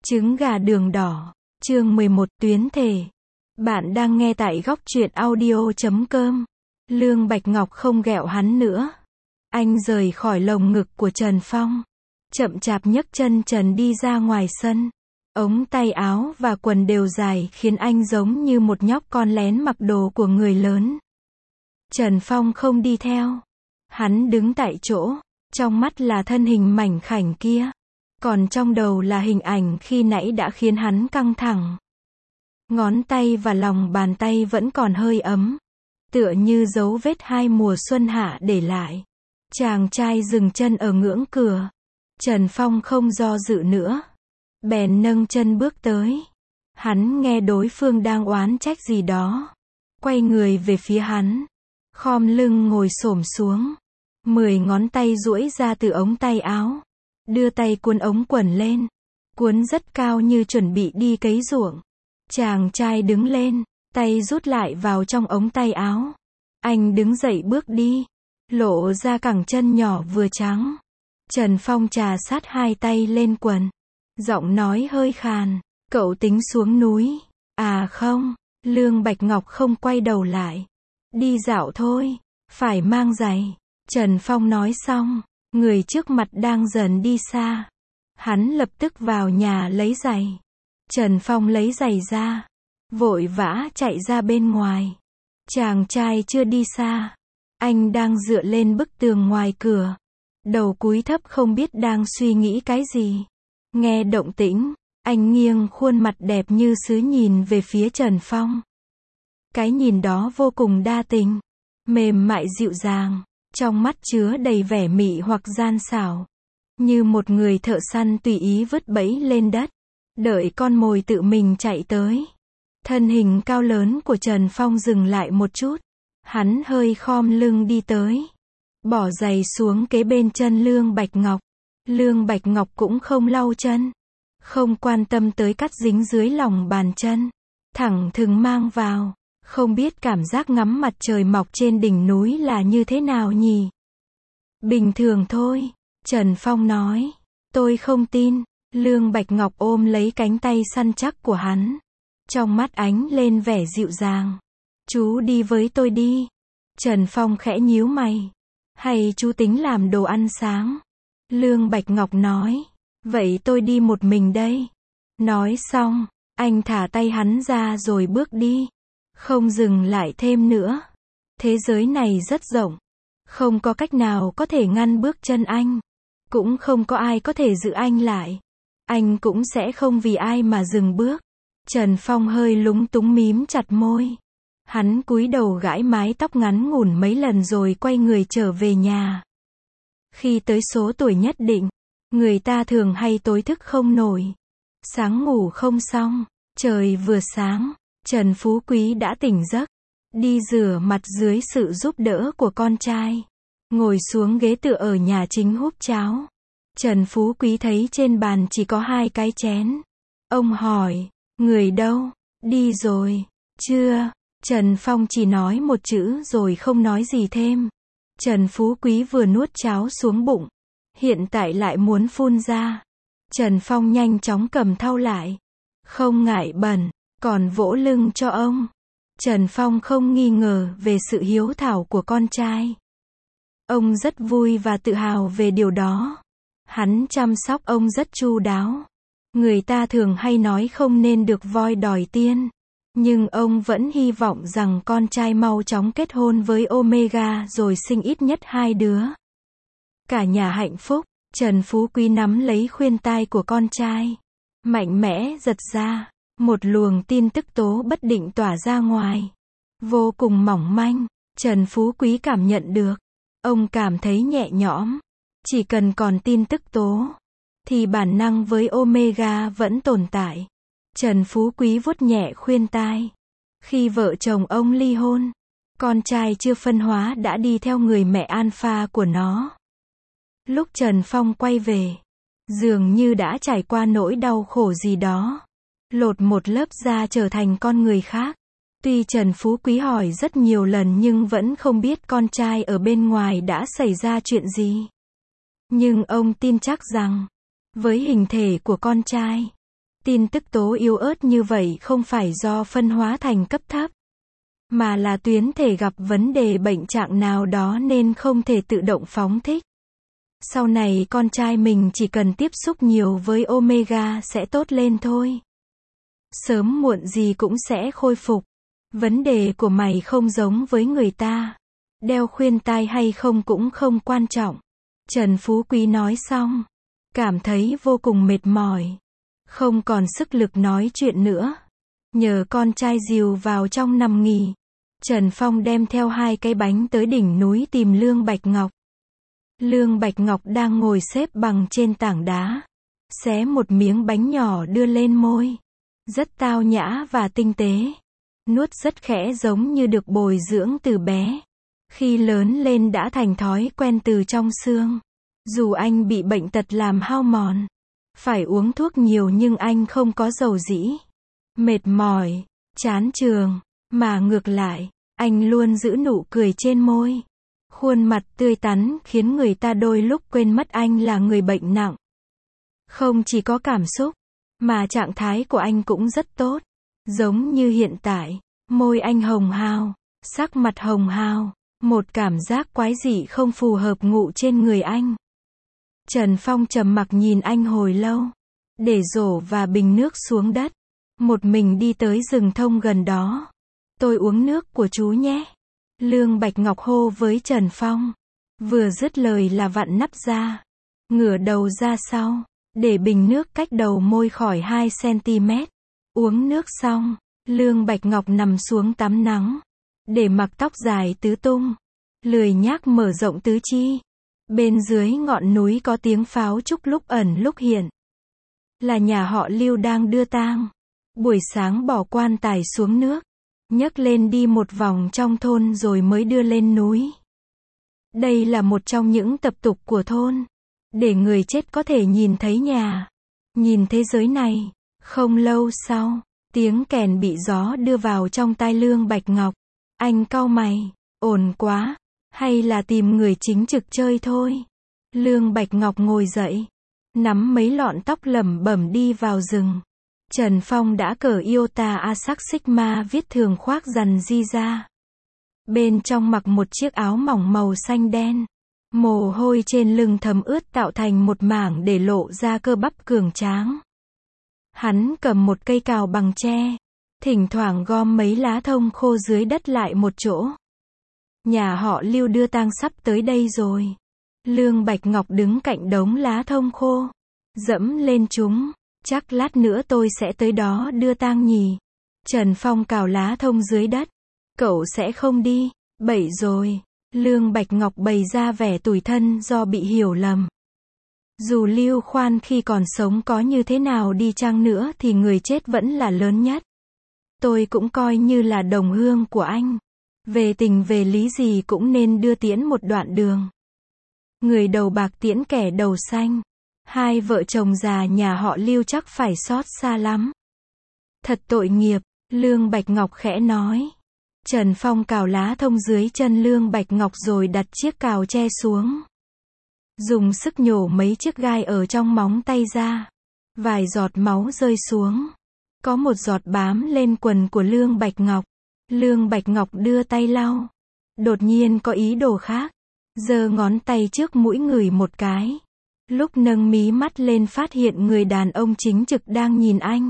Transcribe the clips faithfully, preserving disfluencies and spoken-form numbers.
Trứng gà đường đỏ. Chương mười một, tuyến thể. Bạn đang nghe tại góc truyện audio chấm com. Lương Bạch Ngọc không ghẹo hắn nữa. Anh rời khỏi lồng ngực của Trần Phong. Chậm chạp nhấc chân trần đi ra ngoài sân. Ống tay áo và quần đều dài khiến anh giống như một nhóc con lén mặc đồ của người lớn. Trần Phong không đi theo. Hắn đứng tại chỗ. Trong mắt là thân hình mảnh khảnh kia. Còn trong đầu là hình ảnh khi nãy đã khiến hắn căng thẳng. Ngón tay và lòng bàn tay vẫn còn hơi ấm. Tựa như dấu vết hai mùa xuân hạ để lại. Chàng trai dừng chân ở ngưỡng cửa. Trần Phong không do dự nữa. Bèn nâng chân bước tới. Hắn nghe đối phương đang oán trách gì đó. Quay người về phía hắn. Khom lưng ngồi xổm xuống. Mười ngón tay duỗi ra từ ống tay áo. Đưa tay cuốn ống quần lên. Cuốn rất cao như chuẩn bị đi cấy ruộng. Chàng trai đứng lên. Tay rút lại vào trong ống tay áo. Anh đứng dậy bước đi. Lộ ra cẳng chân nhỏ vừa trắng. Trần Phong trà sát hai tay lên quần. Giọng nói hơi khàn. Cậu tính xuống núi. À không. Lương Bạch Ngọc không quay đầu lại. Đi dạo thôi. Phải mang giày. Trần Phong nói xong. Người trước mặt đang dần đi xa. Hắn lập tức vào nhà lấy giày. Trần Phong lấy giày ra. Vội vã chạy ra bên ngoài. Chàng trai chưa đi xa. Anh đang dựa lên bức tường ngoài cửa. Đầu cúi thấp không biết đang suy nghĩ cái gì. Nghe động tĩnh. Anh nghiêng khuôn mặt đẹp như sứ nhìn về phía Trần Phong. Cái nhìn đó vô cùng đa tình. Mềm mại dịu dàng. Trong mắt chứa đầy vẻ mị hoặc gian xảo. Như một người thợ săn tùy ý vứt bẫy lên đất. Đợi con mồi tự mình chạy tới. Thân hình cao lớn của Trần Phong dừng lại một chút. Hắn hơi khom lưng đi tới. Bỏ giày xuống kế bên chân Lương Bạch Ngọc. Lương Bạch Ngọc cũng không lau chân. Không quan tâm tới cắt dính dưới lòng bàn chân. Thẳng thừng mang vào. Không biết cảm giác ngắm mặt trời mọc trên đỉnh núi là như thế nào nhỉ? Bình thường thôi. Trần Phong nói. Tôi không tin. Lương Bạch Ngọc ôm lấy cánh tay săn chắc của hắn. Trong mắt ánh lên vẻ dịu dàng. Chú đi với tôi đi. Trần Phong khẽ nhíu mày. Hay chú tính làm đồ ăn sáng? Lương Bạch Ngọc nói. Vậy tôi đi một mình đây. Nói xong, anh thả tay hắn ra rồi bước đi. Không dừng lại thêm nữa. Thế giới này rất rộng. Không có cách nào có thể ngăn bước chân anh. Cũng không có ai có thể giữ anh lại. Anh cũng sẽ không vì ai mà dừng bước. Trần Phong hơi lúng túng mím chặt môi. Hắn cúi đầu gãi mái tóc ngắn ngủn mấy lần rồi quay người trở về nhà. Khi tới số tuổi nhất định, người ta thường hay tối thức không nổi. Sáng ngủ không xong, trời vừa sáng, Trần Phú Quý đã tỉnh giấc. Đi rửa mặt dưới sự giúp đỡ của con trai. Ngồi xuống ghế tựa ở nhà chính húp cháo. Trần Phú Quý thấy trên bàn chỉ có hai cái chén. Ông hỏi, người đâu? Đi rồi. Chưa. Trần Phong chỉ nói một chữ rồi không nói gì thêm. Trần Phú Quý vừa nuốt cháo xuống bụng. Hiện tại lại muốn phun ra. Trần Phong nhanh chóng cầm thau lại. Không ngại bẩn, còn vỗ lưng cho ông. Trần Phong không nghi ngờ về sự hiếu thảo của con trai. Ông rất vui và tự hào về điều đó. Hắn chăm sóc ông rất chu đáo. Người ta thường hay nói không nên được voi đòi tiên. Nhưng ông vẫn hy vọng rằng con trai mau chóng kết hôn với Omega rồi sinh ít nhất hai đứa. Cả nhà hạnh phúc. Trần Phú Quý nắm lấy khuyên tai của con trai. Mạnh mẽ giật ra. Một luồng tin tức tố bất định tỏa ra ngoài. Vô cùng mỏng manh. Trần Phú Quý cảm nhận được. Ông cảm thấy nhẹ nhõm. Chỉ cần còn tin tức tố. Thì bản năng với Omega vẫn tồn tại. Trần Phú Quý vuốt nhẹ khuyên tai. Khi vợ chồng ông ly hôn. Con trai chưa phân hóa đã đi theo người mẹ alpha của nó. Lúc Trần Phong quay về. Dường như đã trải qua nỗi đau khổ gì đó. Lột một lớp da trở thành con người khác. Tuy Trần Phú Quý hỏi rất nhiều lần nhưng vẫn không biết con trai ở bên ngoài đã xảy ra chuyện gì. Nhưng ông tin chắc rằng, với hình thể của con trai, Tin tức tố yếu ớt như vậy không phải do phân hóa thành cấp thấp, mà là tuyến thể gặp vấn đề bệnh trạng nào đó nên không thể tự động phóng thích. Sau này con trai mình chỉ cần tiếp xúc nhiều với omega sẽ tốt lên thôi. Sớm muộn gì cũng sẽ khôi phục. Vấn đề của mày không giống với người ta. Đeo khuyên tai hay không cũng không quan trọng. Trần Phú Quý nói xong, cảm thấy vô cùng mệt mỏi, không còn sức lực nói chuyện nữa. Nhờ con trai dìu vào trong nằm nghỉ, Trần Phong đem theo hai cái bánh tới đỉnh núi tìm Lương Bạch Ngọc. Lương Bạch Ngọc đang ngồi xếp bằng trên tảng đá, xé một miếng bánh nhỏ đưa lên môi. Rất tao nhã và tinh tế. Nuốt rất khẽ giống như được bồi dưỡng từ bé. Khi lớn lên đã thành thói quen từ trong xương. Dù anh bị bệnh tật làm hao mòn, phải uống thuốc nhiều nhưng anh không có dầu dĩ, mệt mỏi, chán chường, mà ngược lại, anh luôn giữ nụ cười trên môi. Khuôn mặt tươi tắn khiến người ta đôi lúc quên mất anh là người bệnh nặng. Không chỉ có cảm xúc, mà trạng thái của anh cũng rất tốt. Giống như hiện tại, môi anh hồng hào, sắc mặt hồng hào, một cảm giác quái dị không phù hợp ngụ trên người anh. Trần Phong trầm mặc nhìn anh hồi lâu, để rổ và bình nước xuống đất, một mình đi tới rừng thông gần đó. Tôi uống nước của chú nhé. Lương Bạch Ngọc hô với Trần Phong. Vừa dứt lời là vặn nắp ra, ngửa đầu ra sau, để bình nước cách đầu môi khỏi hai xăng-ti-mét. Uống nước xong, Lương Bạch Ngọc nằm xuống tắm nắng, để mặc tóc dài tứ tung, lười nhác mở rộng tứ chi. Bên dưới ngọn núi có tiếng pháo trúc lúc ẩn lúc hiện. Là nhà họ Lưu đang đưa tang. Buổi sáng bỏ quan tài xuống nước, nhấc lên đi một vòng trong thôn rồi mới đưa lên núi. Đây là một trong những tập tục của thôn, để người chết có thể nhìn thấy nhà, nhìn thế giới này. Không lâu sau, tiếng kèn bị gió đưa vào trong tai Lương Bạch Ngọc. Anh cau mày, ồn quá, hay là tìm người chính trực chơi thôi. Lương Bạch Ngọc ngồi dậy, nắm mấy lọn tóc lẩm bẩm đi vào rừng. Trần Phong đã cởi Iota Asac Sigma viết thường khoác rằn di ra. Bên trong mặc một chiếc áo mỏng màu xanh đen. Mồ hôi trên lưng thấm ướt tạo thành một mảng để lộ ra cơ bắp cường tráng. Hắn cầm một cây cào bằng tre, thỉnh thoảng gom mấy lá thông khô dưới đất lại một chỗ. Nhà họ Lưu đưa tang sắp tới đây rồi. Lương Bạch Ngọc đứng cạnh đống lá thông khô, dẫm lên chúng. Chắc lát nữa tôi sẽ tới đó đưa tang nhỉ. Trần Phong cào lá thông dưới đất. Cậu sẽ không đi. Bậy rồi. Lương Bạch Ngọc bày ra vẻ tủi thân do bị hiểu lầm. Dù Lưu Khoan khi còn sống có như thế nào đi chăng nữa thì người chết vẫn là lớn nhất. Tôi cũng coi như là đồng hương của anh. Về tình về lý gì cũng nên đưa tiễn một đoạn đường. Người đầu bạc tiễn kẻ đầu xanh. Hai vợ chồng già nhà họ Lưu chắc phải xót xa lắm. Thật tội nghiệp, Lương Bạch Ngọc khẽ nói. Trần Phong cào lá thông dưới chân Lương Bạch Ngọc rồi đặt chiếc cào tre xuống. Dùng sức nhổ mấy chiếc gai ở trong móng tay ra. Vài giọt máu rơi xuống. Có một giọt bám lên quần của Lương Bạch Ngọc. Lương Bạch Ngọc đưa tay lau. Đột nhiên có ý đồ khác. Giơ ngón tay trước mũi ngửi một cái. Lúc nâng mí mắt lên phát hiện người đàn ông chính trực đang nhìn anh.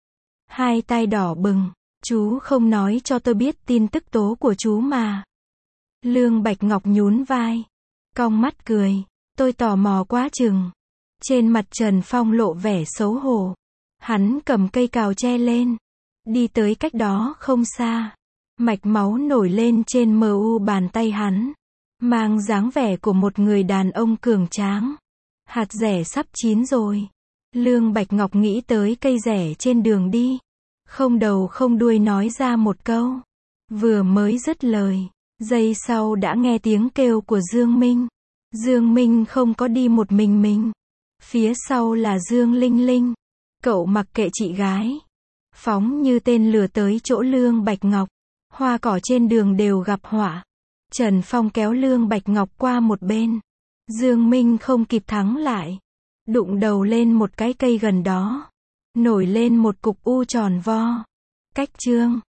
Hai tay đỏ bừng. Chú không nói cho tôi biết tin tức tố của chú mà. Lương Bạch Ngọc nhún vai, cong mắt cười. Tôi tò mò quá chừng. Trên mặt Trần Phong lộ vẻ xấu hổ. Hắn cầm cây cào tre lên. Đi tới cách đó không xa. Mạch máu nổi lên trên mờ u bàn tay hắn. Mang dáng vẻ của một người đàn ông cường tráng. Hạt dẻ sắp chín rồi. Lương Bạch Ngọc nghĩ tới cây dẻ trên đường đi. Không đầu không đuôi nói ra một câu. Vừa mới dứt lời, giây sau đã nghe tiếng kêu của Dương Minh. Dương Minh không có đi một mình mình. Phía sau là Dương Linh Linh. Cậu mặc kệ chị gái. Phóng như tên lửa tới chỗ Lương Bạch Ngọc. Hoa cỏ trên đường đều gặp họa. Trần Phong kéo Lương Bạch Ngọc qua một bên. Dương Minh không kịp thắng lại. Đụng đầu lên một cái cây gần đó. Nổi lên một cục u tròn vo. Cách chương